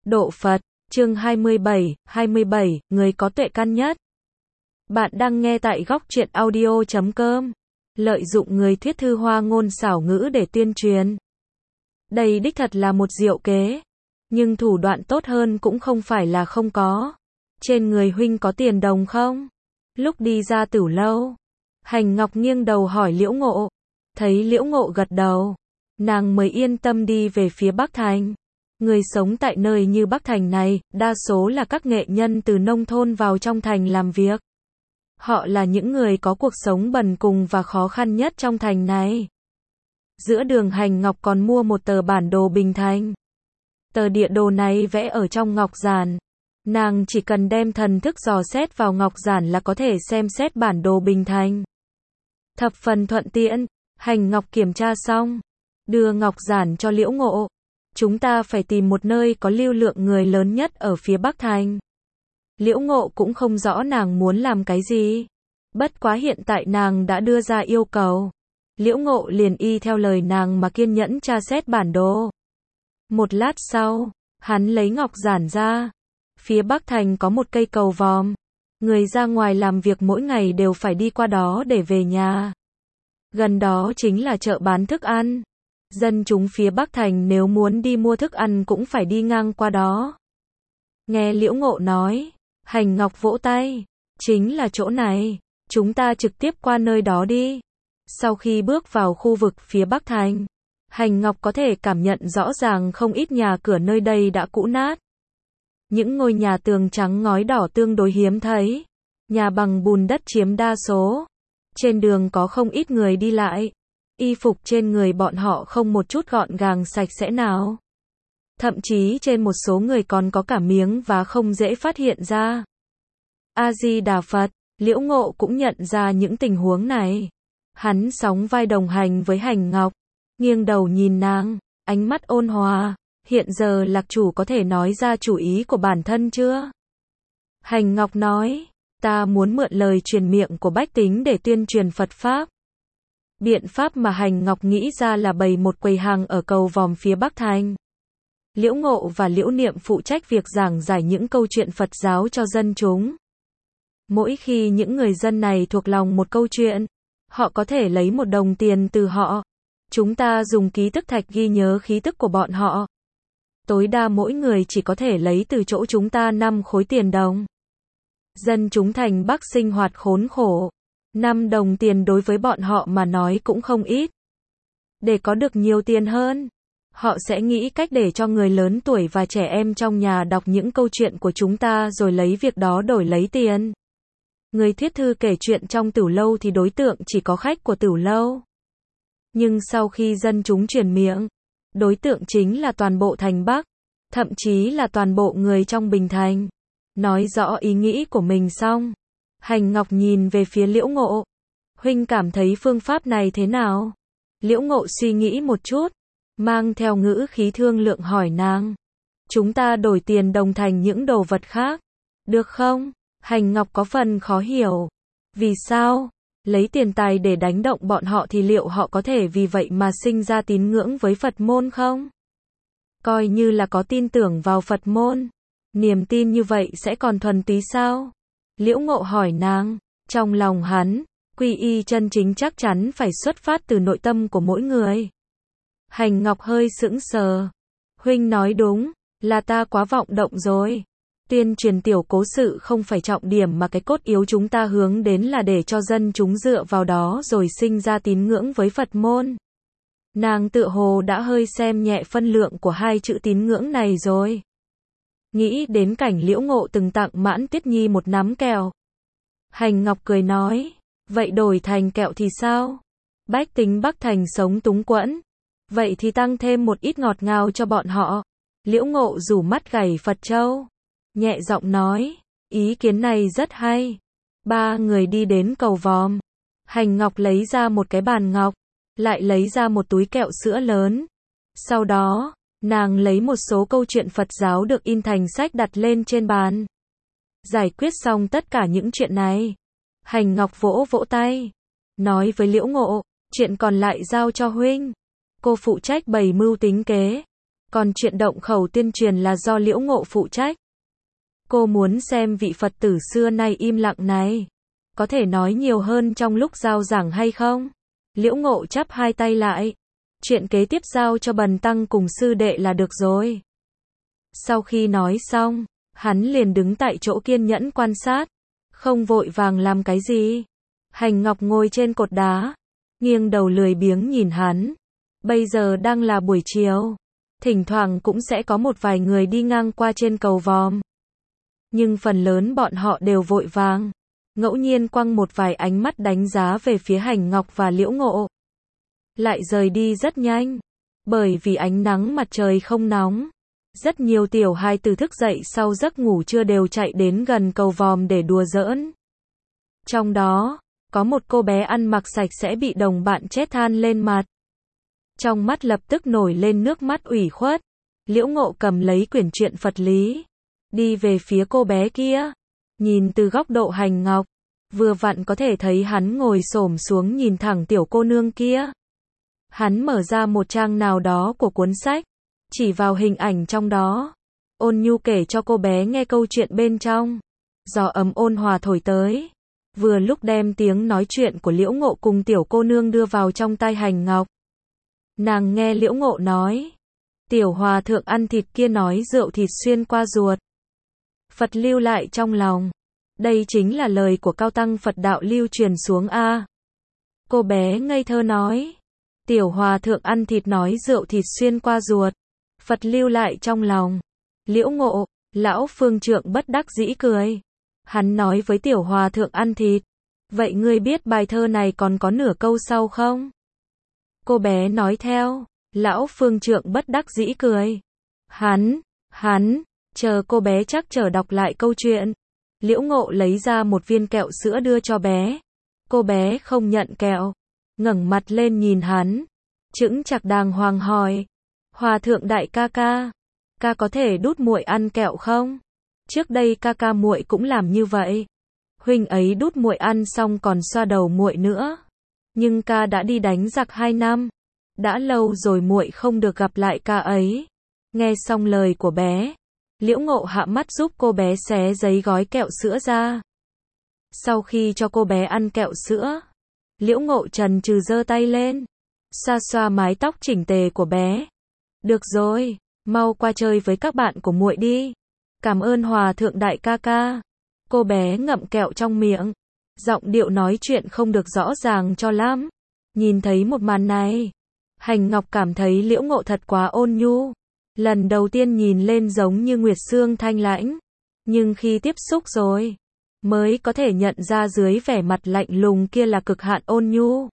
Độ Phật, chương 27, người có tuệ căn nhất. Bạn đang nghe tại góc truyện audio.com. Lợi dụng người thuyết thư hoa ngôn xảo ngữ để tuyên truyền. Đây đích thật là một diệu kế. Nhưng thủ đoạn tốt hơn cũng không phải là không có. Trên người huynh có tiền đồng không? Lúc đi ra Tửu lâu, Hành Ngọc nghiêng đầu hỏi Liễu Ngộ. Thấy Liễu Ngộ gật đầu, nàng mới yên tâm đi về phía Bắc Thành. Người sống tại nơi như Bắc Thành này, đa số là các nghệ nhân từ nông thôn vào trong thành làm việc. Họ là những người có cuộc sống bần cùng và khó khăn nhất trong thành này. Giữa đường Hành Ngọc còn mua một tờ bản đồ Bình Thành. Tờ địa đồ này vẽ ở trong ngọc giản. Nàng chỉ cần đem thần thức dò xét vào ngọc giản là có thể xem xét bản đồ Bình Thành. Thập phần thuận tiện. Hành Ngọc kiểm tra xong, đưa ngọc giản cho Liễu Ngộ. Chúng ta phải tìm một nơi có lưu lượng người lớn nhất ở phía Bắc Thành. Liễu Ngộ cũng không rõ nàng muốn làm cái gì. Bất quá hiện tại nàng đã đưa ra yêu cầu. Liễu Ngộ liền y theo lời nàng mà kiên nhẫn tra xét bản đồ. Một lát sau, hắn lấy ngọc giản ra. Phía Bắc Thành có một cây cầu vòm. Người ra ngoài làm việc mỗi ngày đều phải đi qua đó để về nhà. Gần đó chính là chợ bán thức ăn. Dân chúng phía Bắc Thành nếu muốn đi mua thức ăn cũng phải đi ngang qua đó. Nghe Liễu Ngộ nói, Hành Ngọc vỗ tay. Chính là chỗ này, chúng ta trực tiếp qua nơi đó đi. Sau khi bước vào khu vực phía Bắc Thành, Hành Ngọc có thể cảm nhận rõ ràng không ít nhà cửa nơi đây đã cũ nát. Những ngôi nhà tường trắng ngói đỏ tương đối hiếm thấy. Nhà bằng bùn đất chiếm đa số. Trên đường có không ít người đi lại. Y phục trên người bọn họ không một chút gọn gàng sạch sẽ nào. Thậm chí trên một số người còn có cả miếng vá không dễ phát hiện ra. A-di-đà Phật, Liễu Ngộ cũng nhận ra những tình huống này. Hắn sóng vai đồng hành với Hành Ngọc, nghiêng đầu nhìn nàng, ánh mắt ôn hòa. Hiện giờ lạc chủ có thể nói ra chủ ý của bản thân chưa? Hành Ngọc nói, ta muốn mượn lời truyền miệng của bách tính để tuyên truyền Phật Pháp. Biện pháp mà Hành Ngọc nghĩ ra là bày một quầy hàng ở cầu vòm phía Bắc Thành. Liễu Ngộ và Liễu Niệm phụ trách việc giảng giải những câu chuyện Phật giáo cho dân chúng. Mỗi khi những người dân này thuộc lòng một câu chuyện, họ có thể lấy 1 đồng tiền từ họ. Chúng ta dùng ký tức thạch ghi nhớ khí tức của bọn họ. Tối đa mỗi người chỉ có thể lấy từ chỗ chúng ta 5 khối tiền đồng. Dân chúng thành Bắc sinh hoạt khốn khổ. 5 đồng tiền đối với bọn họ mà nói cũng không ít. Để có được nhiều tiền hơn, họ sẽ nghĩ cách để cho người lớn tuổi và trẻ em trong nhà đọc những câu chuyện của chúng ta rồi lấy việc đó đổi lấy tiền. Người thuyết thư kể chuyện trong Tửu lâu thì đối tượng chỉ có khách của Tửu lâu. Nhưng sau khi dân chúng truyền miệng, đối tượng chính là toàn bộ thành Bắc, thậm chí là toàn bộ người trong Bình Thành. Nói rõ ý nghĩ của mình xong, Hành Ngọc nhìn về phía Liễu Ngộ. Huynh cảm thấy phương pháp này thế nào? Liễu Ngộ suy nghĩ một chút, mang theo ngữ khí thương lượng hỏi nàng. Chúng ta đổi tiền đồng thành những đồ vật khác, được không? Hành Ngọc có phần khó hiểu. Vì sao? Lấy tiền tài để đánh động bọn họ thì liệu họ có thể vì vậy mà sinh ra tín ngưỡng với Phật môn không? Coi như là có tin tưởng vào Phật môn, niềm tin như vậy sẽ còn thuần túy sao? Liễu Ngộ hỏi nàng. Trong lòng hắn, quy y chân chính chắc chắn phải xuất phát từ nội tâm của mỗi người. Hành Ngọc hơi sững sờ. Huynh nói đúng, là ta quá vọng động rồi. Tuyên truyền tiểu cố sự không phải trọng điểm mà cái cốt yếu chúng ta hướng đến là để cho dân chúng dựa vào đó rồi sinh ra tín ngưỡng với Phật môn. Nàng tựa hồ đã hơi xem nhẹ phân lượng của 2 chữ tín ngưỡng này rồi. Nghĩ đến cảnh Liễu Ngộ từng tặng Mãn Tuyết Nhi một nắm kẹo. Hành Ngọc cười nói, vậy đổi thành kẹo thì sao? Bách tính Bắc Thành sống túng quẫn. Vậy thì tăng thêm một ít ngọt ngào cho bọn họ. Liễu Ngộ rủ mắt gảy Phật Châu. Nhẹ giọng nói, ý kiến này rất hay. 3 người đi đến cầu vòm. Hành Ngọc lấy ra một cái bàn ngọc, lại lấy ra một túi kẹo sữa lớn. Sau đó, nàng lấy một số câu chuyện Phật giáo được in thành sách đặt lên trên bàn. Giải quyết xong tất cả những chuyện này, Hành Ngọc vỗ vỗ tay, nói với Liễu Ngộ, chuyện còn lại giao cho huynh. Cô phụ trách bày mưu tính kế. Còn chuyện động khẩu tuyên truyền là do Liễu Ngộ phụ trách. Cô muốn xem vị Phật tử xưa nay im lặng này có thể nói nhiều hơn trong lúc giao giảng hay không? Liễu Ngộ chắp hai tay lại. Chuyện kế tiếp giao cho Bần Tăng cùng sư đệ là được rồi. Sau khi nói xong, hắn liền đứng tại chỗ kiên nhẫn quan sát, không vội vàng làm cái gì. Hành Ngọc ngồi trên cột đá, nghiêng đầu lười biếng nhìn hắn. Bây giờ đang là buổi chiều, thỉnh thoảng cũng sẽ có một vài người đi ngang qua trên cầu vòm. Nhưng phần lớn bọn họ đều vội vàng, ngẫu nhiên quăng một vài ánh mắt đánh giá về phía Hành Ngọc và Liễu Ngộ. Lại rời đi rất nhanh, bởi vì ánh nắng mặt trời không nóng. Rất nhiều tiểu hài tử thức dậy sau giấc ngủ trưa đều chạy đến gần cầu vòm để đùa giỡn. Trong đó, có một cô bé ăn mặc sạch sẽ bị đồng bạn chết than lên mặt. Trong mắt lập tức nổi lên nước mắt ủy khuất. Liễu Ngộ cầm lấy quyển truyện Phật lý, đi về phía cô bé kia. Nhìn từ góc độ Hành Ngọc, vừa vặn có thể thấy hắn ngồi xổm xuống nhìn thẳng tiểu cô nương kia. Hắn mở ra một trang nào đó của cuốn sách, chỉ vào hình ảnh trong đó, ôn nhu kể cho cô bé nghe câu chuyện bên trong. Gió ấm ôn hòa thổi tới, vừa lúc đem tiếng nói chuyện của Liễu Ngộ cùng tiểu cô nương đưa vào trong tai Hành Ngọc. Nàng nghe Liễu Ngộ nói, tiểu hòa thượng ăn thịt kia nói rượu thịt xuyên qua ruột, Phật lưu lại trong lòng. Đây chính là lời của cao tăng Phật đạo lưu truyền xuống a. Cô bé ngây thơ nói, tiểu hòa thượng ăn thịt nói rượu thịt xuyên qua ruột, Phật lưu lại trong lòng. Liễu Ngộ, lão phương trượng bất đắc dĩ cười. Hắn nói với tiểu hòa thượng ăn thịt, vậy ngươi biết bài thơ này còn có nửa câu sau không? Cô bé nói theo, lão phương trượng bất đắc dĩ cười. Hắn, chờ cô bé chắc chờ đọc lại câu chuyện. Liễu Ngộ lấy ra một viên kẹo sữa đưa cho bé. Cô bé không nhận kẹo, ngẩng mặt lên nhìn hắn, chững chạc đàng hoàng hỏi, hòa thượng đại ca ca có thể đút muội ăn kẹo không? Trước đây ca ca muội cũng làm như vậy. Huynh ấy đút muội ăn xong còn xoa đầu muội nữa. Nhưng ca đã đi đánh giặc 2 năm, đã lâu rồi muội không được gặp lại ca ấy. Nghe xong lời của bé, Liễu Ngộ hạ mắt giúp cô bé xé giấy gói kẹo sữa ra. Sau khi cho cô bé ăn kẹo sữa, Liễu Ngộ chần chừ giơ tay lên, xoa xoa mái tóc chỉnh tề của bé. Được rồi, mau qua chơi với các bạn của muội đi. Cảm ơn hòa thượng đại ca ca. Cô bé ngậm kẹo trong miệng, giọng điệu nói chuyện không được rõ ràng cho lắm. Nhìn thấy một màn này, Hành Ngọc cảm thấy Liễu Ngộ thật quá ôn nhu. Lần đầu tiên nhìn lên giống như Nguyệt Sương thanh lãnh, nhưng khi tiếp xúc rồi, mới có thể nhận ra dưới vẻ mặt lạnh lùng kia là cực hạn ôn nhu.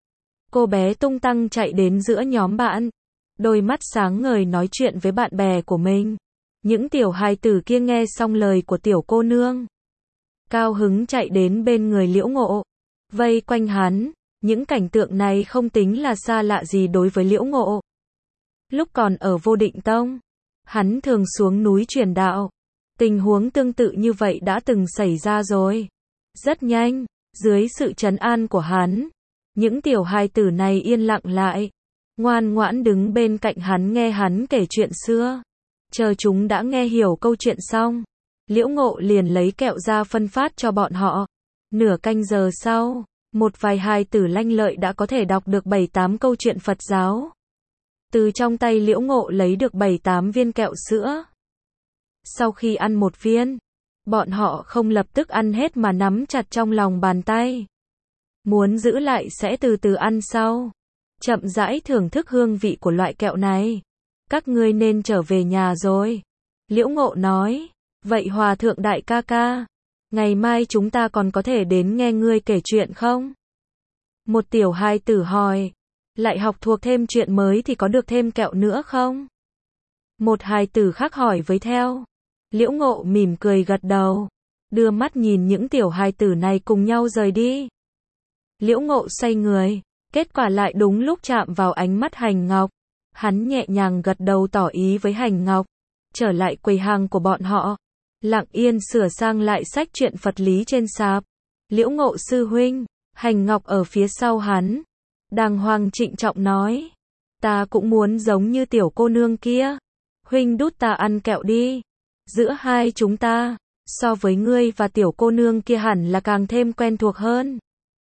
Cô bé tung tăng chạy đến giữa nhóm bạn, đôi mắt sáng ngời nói chuyện với bạn bè của mình. Những tiểu hài tử kia nghe xong lời của tiểu cô nương, cao hứng chạy đến bên người Liễu Ngộ, vây quanh hắn. Những cảnh tượng này không tính là xa lạ gì đối với Liễu Ngộ. Lúc còn ở Vô Định Tông, hắn thường xuống núi truyền đạo. Tình huống tương tự như vậy đã từng xảy ra rồi. Rất nhanh, dưới sự trấn an của hắn, những tiểu hài tử này yên lặng lại, ngoan ngoãn đứng bên cạnh hắn nghe hắn kể chuyện xưa. Chờ chúng đã nghe hiểu câu chuyện xong, Liễu Ngộ liền lấy kẹo ra phân phát cho bọn họ. Nửa canh giờ sau, một vài hài tử lanh lợi đã có thể đọc được 7-8 câu chuyện Phật giáo. Từ trong tay Liễu Ngộ lấy được 7-8 viên kẹo sữa. Sau khi ăn một viên, bọn họ không lập tức ăn hết mà nắm chặt trong lòng bàn tay. Muốn giữ lại sẽ từ từ ăn sau. Chậm rãi thưởng thức hương vị của loại kẹo này. Các ngươi nên trở về nhà rồi. Liễu Ngộ nói, vậy hòa thượng đại ca ca, ngày mai chúng ta còn có thể đến nghe ngươi kể chuyện không? Một tiểu hài tử hỏi, lại học thuộc thêm chuyện mới thì có được thêm kẹo nữa không? Một hài tử khác hỏi với theo. Liễu Ngộ mỉm cười gật đầu, đưa mắt nhìn những tiểu hài tử này cùng nhau rời đi. Liễu Ngộ xoay người, kết quả lại đúng lúc chạm vào ánh mắt Hành Ngọc. Hắn nhẹ nhàng gật đầu tỏ ý với Hành Ngọc, trở lại quầy hàng của bọn họ, lặng yên sửa sang lại sách truyện Phật lý trên sạp. Liễu Ngộ sư huynh, Hành Ngọc ở phía sau hắn, đàng hoàng trịnh trọng nói, Ta cũng muốn giống như tiểu cô nương kia. Huynh đút ta ăn kẹo đi. Giữa hai chúng ta, so với ngươi và tiểu cô nương kia hẳn là càng thêm quen thuộc hơn.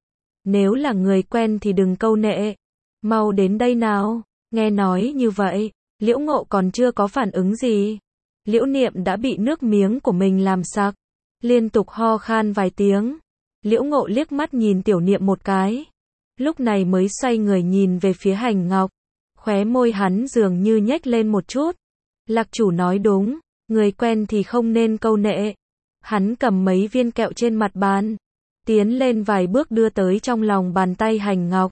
Nếu là người quen thì đừng câu nệ. Mau đến đây nào. Nghe nói như vậy, Liễu Ngộ còn chưa có phản ứng gì. Liễu Niệm đã bị nước miếng của mình làm sặc, liên tục ho khan vài tiếng. Liễu Ngộ liếc mắt nhìn Tiểu Niệm một cái, lúc này mới xoay người nhìn về phía Hành Ngọc. Khóe môi hắn dường như nhếch lên một chút. Lạc chủ nói đúng, người quen thì không nên câu nệ. Hắn cầm mấy viên kẹo trên mặt bàn, tiến lên vài bước đưa tới trong lòng bàn tay Hành Ngọc.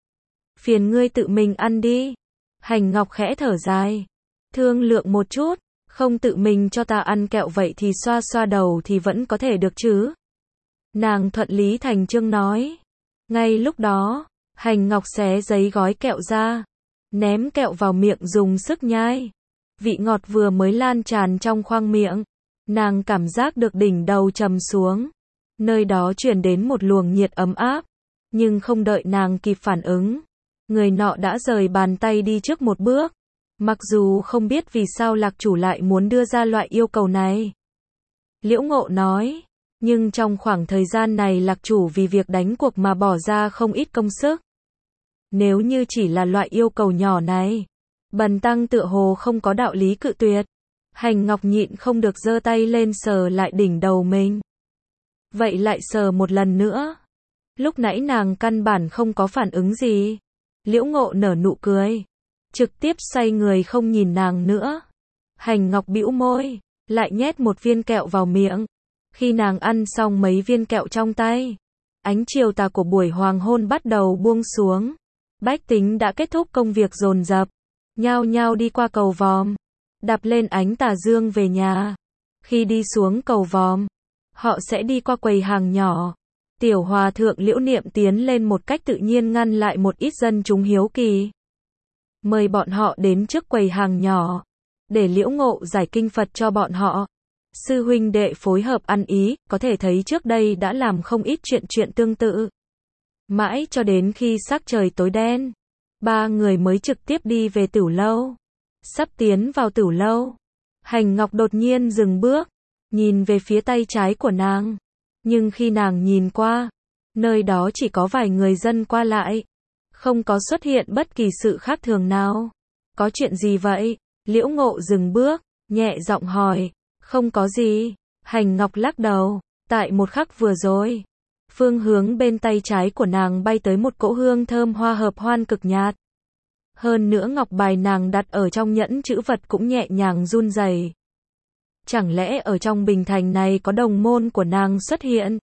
Phiền ngươi tự mình ăn đi. Hành Ngọc khẽ thở dài, thương lượng một chút, không tự mình cho ta ăn kẹo vậy thì xoa xoa đầu thì vẫn có thể được chứ. Nàng thuận lý thành chương nói. Ngay lúc đó, Hành Ngọc xé giấy gói kẹo ra, ném kẹo vào miệng dùng sức nhai. Vị ngọt vừa mới lan tràn trong khoang miệng, nàng cảm giác được đỉnh đầu trầm xuống. Nơi đó truyền đến một luồng nhiệt ấm áp, nhưng không đợi nàng kịp phản ứng, người nọ đã rời bàn tay đi trước một bước. Mặc dù không biết vì sao Lạc chủ lại muốn đưa ra loại yêu cầu này, Liễu Ngộ nói, nhưng trong khoảng thời gian này Lạc chủ vì việc đánh cuộc mà bỏ ra không ít công sức. Nếu như chỉ là loại yêu cầu nhỏ này, bần tăng tựa hồ không có đạo lý cự tuyệt. Hành Ngọc nhịn không được giơ tay lên sờ lại đỉnh đầu mình. Vậy lại sờ một lần nữa. Lúc nãy nàng căn bản không có phản ứng gì. Liễu Ngộ nở nụ cười, trực tiếp xoay người không nhìn nàng nữa. Hành Ngọc bĩu môi, lại nhét một viên kẹo vào miệng. Khi nàng ăn xong mấy viên kẹo trong tay, ánh chiều tà của buổi hoàng hôn bắt đầu buông xuống. Bách tính đã kết thúc công việc dồn dập, nhao nhao đi qua cầu vòm, đạp lên ánh tà dương về nhà. Khi đi xuống cầu vòm, họ sẽ đi qua quầy hàng nhỏ. Tiểu hòa thượng Liễu Niệm tiến lên một cách tự nhiên ngăn lại một ít dân chúng hiếu kỳ, mời bọn họ đến trước quầy hàng nhỏ, để Liễu Ngộ giải kinh Phật cho bọn họ. Sư huynh đệ phối hợp ăn ý, có thể thấy trước đây đã làm không ít chuyện tương tự. Mãi cho đến khi sắc trời tối đen, ba người mới trực tiếp đi về tửu lâu. Sắp tiến vào tửu lâu, Hành Ngọc đột nhiên dừng bước, nhìn về phía tay trái của nàng. Nhưng khi nàng nhìn qua, nơi đó chỉ có vài người dân qua lại, không có xuất hiện bất kỳ sự khác thường nào. Có chuyện gì vậy? Liễu Ngộ dừng bước, nhẹ giọng hỏi. Không có gì. Hành Ngọc lắc đầu. Tại một khắc vừa rồi, phương hướng bên tay trái của nàng bay tới một cỗ hương thơm hoa hợp hoan cực nhạt. Hơn nữa ngọc bài nàng đặt ở trong nhẫn chữ vật cũng nhẹ nhàng run rẩy. Chẳng lẽ ở trong bình thành này có đồng môn của nàng xuất hiện?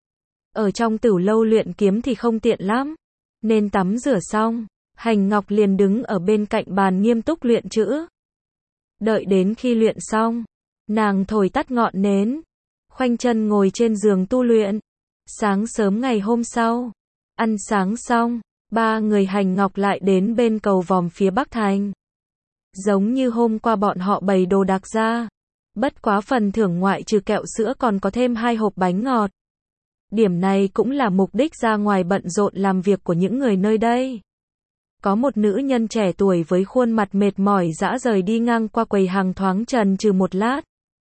Ở trong tửu lâu luyện kiếm thì không tiện lắm, nên tắm rửa xong, Hành Ngọc liền đứng ở bên cạnh bàn nghiêm túc luyện chữ. Đợi đến khi luyện xong, nàng thổi tắt ngọn nến, khoanh chân ngồi trên giường tu luyện. Sáng sớm ngày hôm sau, ăn sáng xong, ba người Hành Ngọc lại đến bên cầu vòm phía Bắc Thành. Giống như hôm qua bọn họ bày đồ đạc ra, bất quá phần thưởng ngoại trừ kẹo sữa còn có thêm 2 hộp bánh ngọt. Điểm này cũng là mục đích ra ngoài bận rộn làm việc của những người nơi đây. Có một nữ nhân trẻ tuổi với khuôn mặt mệt mỏi dã rời đi ngang qua quầy hàng thoáng chần chừ một lát,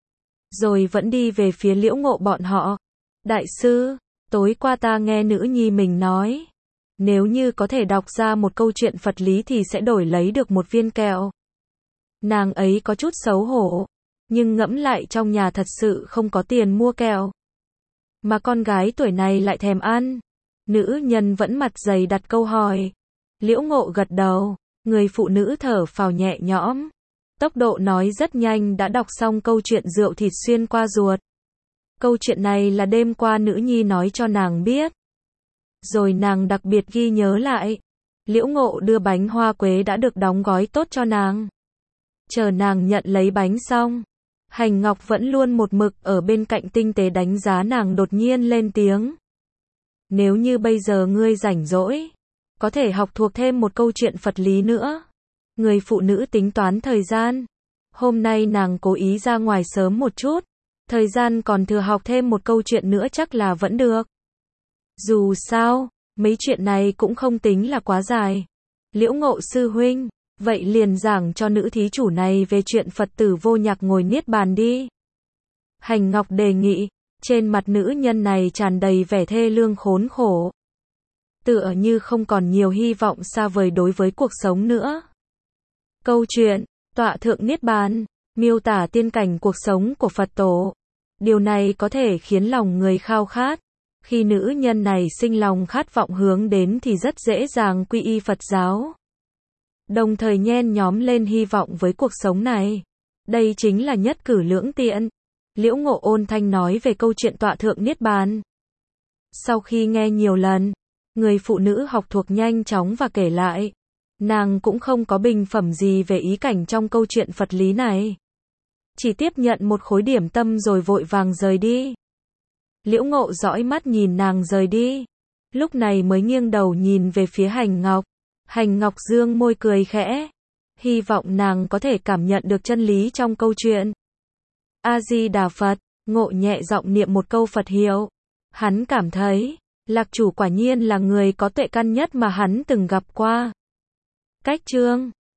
rồi vẫn đi về phía Liễu Ngộ bọn họ. Đại sư, tối qua ta nghe nữ nhi mình nói, nếu như có thể đọc ra một câu chuyện Phật lý thì sẽ đổi lấy được một viên kẹo. Nàng ấy có chút xấu hổ, nhưng ngẫm lại trong nhà thật sự không có tiền mua kẹo, mà con gái tuổi này lại thèm ăn. Nữ nhân vẫn mặt dày đặt câu hỏi. Liễu Ngộ gật đầu, người phụ nữ thở phào nhẹ nhõm. Tốc độ nói rất nhanh đã đọc xong câu chuyện rượu thịt xuyên qua ruột. Câu chuyện này là đêm qua nữ nhi nói cho nàng biết, rồi nàng đặc biệt ghi nhớ lại. Liễu Ngộ đưa bánh hoa quế đã được đóng gói tốt cho nàng. Chờ nàng nhận lấy bánh xong, Hành Ngọc vẫn luôn một mực ở bên cạnh tinh tế đánh giá nàng, đột nhiên lên tiếng. Nếu như bây giờ ngươi rảnh rỗi, có thể học thuộc thêm một câu chuyện Phật lý nữa. Người phụ nữ tính toán thời gian. Hôm nay nàng cố ý ra ngoài sớm một chút, thời gian còn thừa, học thêm một câu chuyện nữa chắc là vẫn được. Dù sao, mấy chuyện này cũng không tính là quá dài. Liễu Ngộ sư huynh, Vậy liền giảng cho nữ thí chủ này về chuyện Phật tử vô nhạc ngồi niết bàn đi. Hành Ngọc đề nghị, trên mặt nữ nhân này tràn đầy vẻ thê lương khốn khổ. Tựa như không còn nhiều hy vọng xa vời đối với cuộc sống nữa. Câu chuyện, tọa thượng niết bàn, miêu tả tiên cảnh cuộc sống của Phật tổ. Điều này có thể khiến lòng người khao khát. Khi nữ nhân này sinh lòng khát vọng hướng đến thì rất dễ dàng quy y Phật giáo. Đồng thời nhen nhóm lên hy vọng với cuộc sống này. Đây chính là nhất cử lưỡng tiện. Liễu Ngộ ôn thanh nói về câu chuyện tọa thượng niết bàn. Sau khi nghe nhiều lần, người phụ nữ học thuộc nhanh chóng và kể lại. Nàng cũng không có bình phẩm gì về ý cảnh trong câu chuyện Phật lý này. Chỉ tiếp nhận một khối điểm tâm rồi vội vàng rời đi. Liễu Ngộ dõi mắt nhìn nàng rời đi. Lúc này mới nghiêng đầu nhìn về phía Hành Ngọc. Hành Ngọc dương môi cười khẽ. Hy vọng nàng có thể cảm nhận được chân lý trong câu chuyện. A-di-đà Phật, Ngộ nhẹ giọng niệm một câu Phật hiệu. Hắn cảm thấy, Lạc chủ quả nhiên là người có tuệ căn nhất mà hắn từng gặp qua. Cách chương